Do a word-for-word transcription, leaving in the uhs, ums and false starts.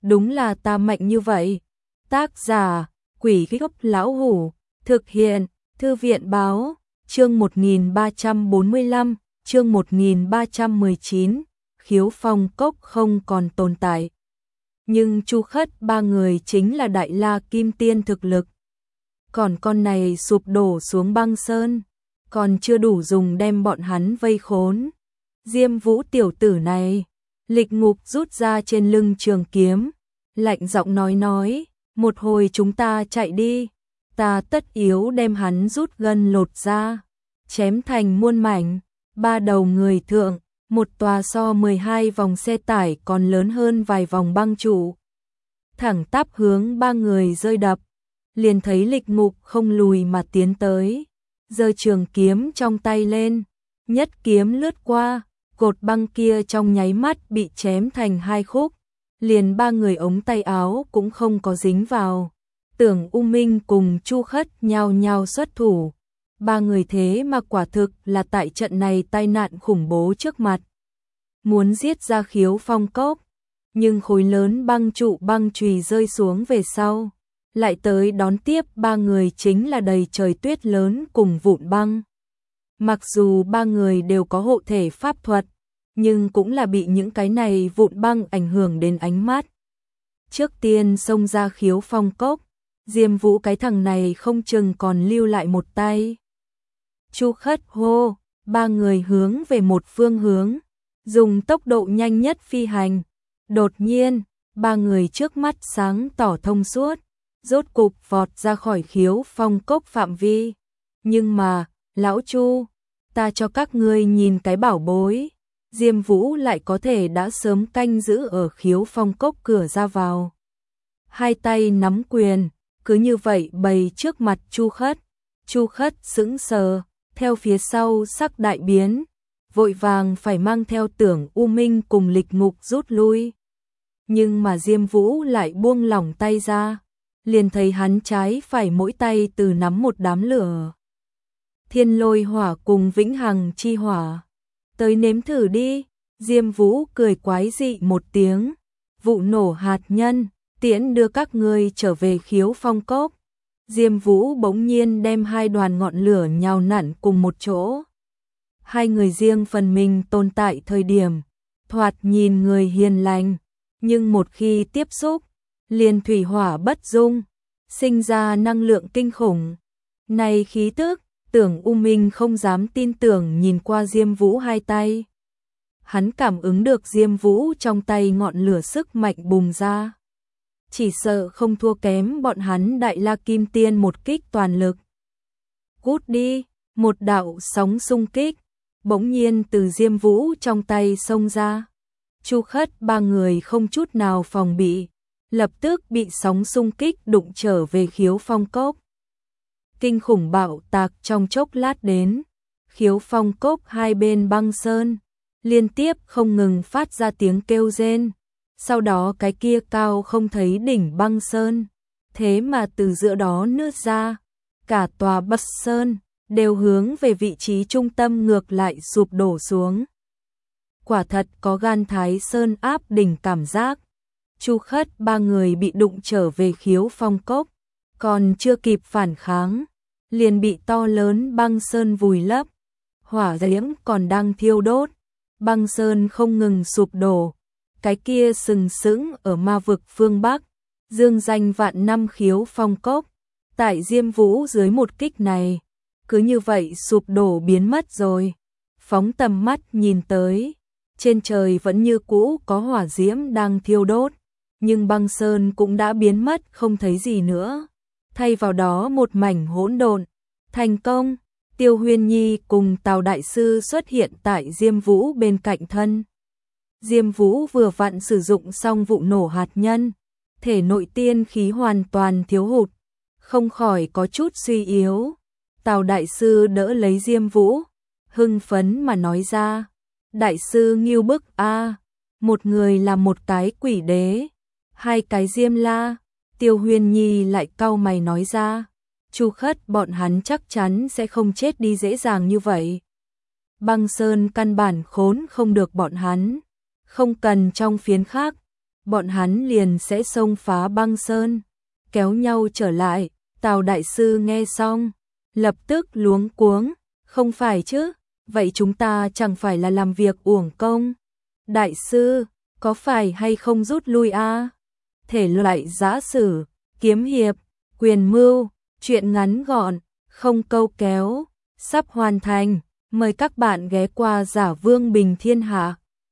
đúng là ta mạnh như vậy. Tác giả, Quỷ Gốc Lão Hủ, thực hiện, Thư viện Báo, chương một nghìn ba trăm bốn mươi lăm, chương một nghìn ba trăm mười chín, Khiếu Phong Cốc không còn tồn tại. Nhưng Chu Khất ba người chính là Đại La Kim Tiên thực lực. Còn con này sụp đổ xuống băng sơn, còn chưa đủ dùng đem bọn hắn vây khốn. Diêm Vũ tiểu tử này, Lịch Ngục rút ra trên lưng trường kiếm, lạnh giọng nói nói, một hồi chúng ta chạy đi, ta tất yếu đem hắn rút gân lột ra, chém thành muôn mảnh, ba đầu người thượng, một tòa so mười hai vòng xe tải còn lớn hơn vài vòng băng trụ. Thẳng tắp hướng ba người rơi đập, liền thấy Lịch Ngục không lùi mà tiến tới, giơ trường kiếm trong tay lên, nhất kiếm lướt qua, cột băng kia trong nháy mắt bị chém thành hai khúc, liền ba người ống tay áo cũng không có dính vào. Tưởng U Minh cùng Chu Khất nhao nhao xuất thủ, ba người thế mà quả thực là tại trận này tai nạn khủng bố trước mặt. Muốn giết ra Khiếu Phong Cốc, nhưng khối lớn băng trụ băng chùy rơi xuống về sau, lại tới đón tiếp ba người chính là đầy trời tuyết lớn cùng vụn băng. Mặc dù ba người đều có hộ thể pháp thuật, nhưng cũng là bị những cái này vụn băng ảnh hưởng đến ánh mắt. Trước tiên xông ra Khiếu Phong Cốc, Diêm Vũ cái thằng này không chừng còn lưu lại một tay. Chu Khất hô, ba người hướng về một phương hướng, dùng tốc độ nhanh nhất phi hành. Đột nhiên, ba người trước mắt sáng tỏ thông suốt, rốt cục vọt ra khỏi Khiếu Phong Cốc phạm vi. Nhưng mà, lão Chu, ta cho các ngươi nhìn cái bảo bối. Diêm Vũ lại có thể đã sớm canh giữ ở Khiếu Phong Cốc cửa ra vào. Hai tay nắm quyền, cứ như vậy bày trước mặt Chu Khất. Chu Khất sững sờ, theo phía sau sắc đại biến, vội vàng phải mang theo Tưởng U Minh cùng Lịch Ngục rút lui. Nhưng mà Diêm Vũ lại buông lỏng tay ra, liền thấy hắn trái phải mỗi tay từ nắm một đám lửa. Thiên Lôi Hỏa cùng Vĩnh Hằng Chi Hỏa. Tới nếm thử đi, Diêm Vũ cười quái dị một tiếng, vụ nổ hạt nhân, tiễn đưa các ngươi trở về Khiếu Phong Cốc. Diêm Vũ bỗng nhiên đem hai đoàn ngọn lửa nhào nặn cùng một chỗ. Hai người riêng phần mình tồn tại thời điểm, thoạt nhìn người hiền lành, nhưng một khi tiếp xúc, liền thủy hỏa bất dung, sinh ra năng lượng kinh khủng. Này khí tức, Tưởng U Minh không dám tin tưởng nhìn qua Diêm Vũ hai tay. Hắn cảm ứng được Diêm Vũ trong tay ngọn lửa sức mạnh bùng ra. Chỉ sợ không thua kém bọn hắn Đại La Kim Tiên một kích toàn lực. Cút đi, một đạo sóng xung kích, bỗng nhiên từ Diêm Vũ trong tay xông ra. Chu Khất ba người không chút nào phòng bị, lập tức bị sóng xung kích đụng trở về Khiếu Phong Cốc. Kinh khủng bạo tạc trong chốc lát đến, Khiếu Phong Cốc hai bên băng sơn, liên tiếp không ngừng phát ra tiếng kêu rên. Sau đó cái kia cao không thấy đỉnh băng sơn, thế mà từ giữa đó nứt ra, cả tòa Bắc Sơn đều hướng về vị trí trung tâm ngược lại sụp đổ xuống. Quả thật có gan Thái Sơn áp đỉnh cảm giác. Chu Khất ba người bị đụng trở về Khiếu Phong Cốc, còn chưa kịp phản kháng, liền bị to lớn băng sơn vùi lấp. Hỏa diễm còn đang thiêu đốt, băng sơn không ngừng sụp đổ. Cái kia sừng sững ở ma vực phương Bắc, dương danh vạn năm Khiếu Phong Cốc, tại Diêm Vũ dưới một kích này, cứ như vậy sụp đổ biến mất rồi. Phóng tầm mắt nhìn tới, trên trời vẫn như cũ có hỏa diễm đang thiêu đốt, nhưng băng sơn cũng đã biến mất không thấy gì nữa. Thay vào đó một mảnh hỗn độn. Thành công, Tiêu Huyên Nhi cùng Tào Đại Sư xuất hiện tại Diêm Vũ bên cạnh thân. Diêm Vũ vừa vặn sử dụng xong vụ nổ hạt nhân, thể nội tiên khí hoàn toàn thiếu hụt, không khỏi có chút suy yếu. Tào Đại Sư đỡ lấy Diêm Vũ, hưng phấn mà nói ra, Đại Sư nghiêu bức a, một người là một cái quỷ đế, hai cái Diêm La. Tiêu Huyên Nhi lại cau mày nói ra, Chu Khất bọn hắn chắc chắn sẽ không chết đi dễ dàng như vậy. Băng sơn căn bản khốn không được bọn hắn, không cần trong phiến khác, bọn hắn liền sẽ xông phá băng sơn, kéo nhau trở lại. Tào đại sư nghe xong, lập tức luống cuống, không phải chứ, vậy chúng ta chẳng phải là làm việc uổng công. Đại sư, có phải hay không rút lui a? À? Thể loại giã sử, kiếm hiệp, quyền mưu, truyện ngắn gọn, không câu kéo, sắp hoàn thành, mời các bạn ghé qua Giả Vương Bình Thiên Hạ.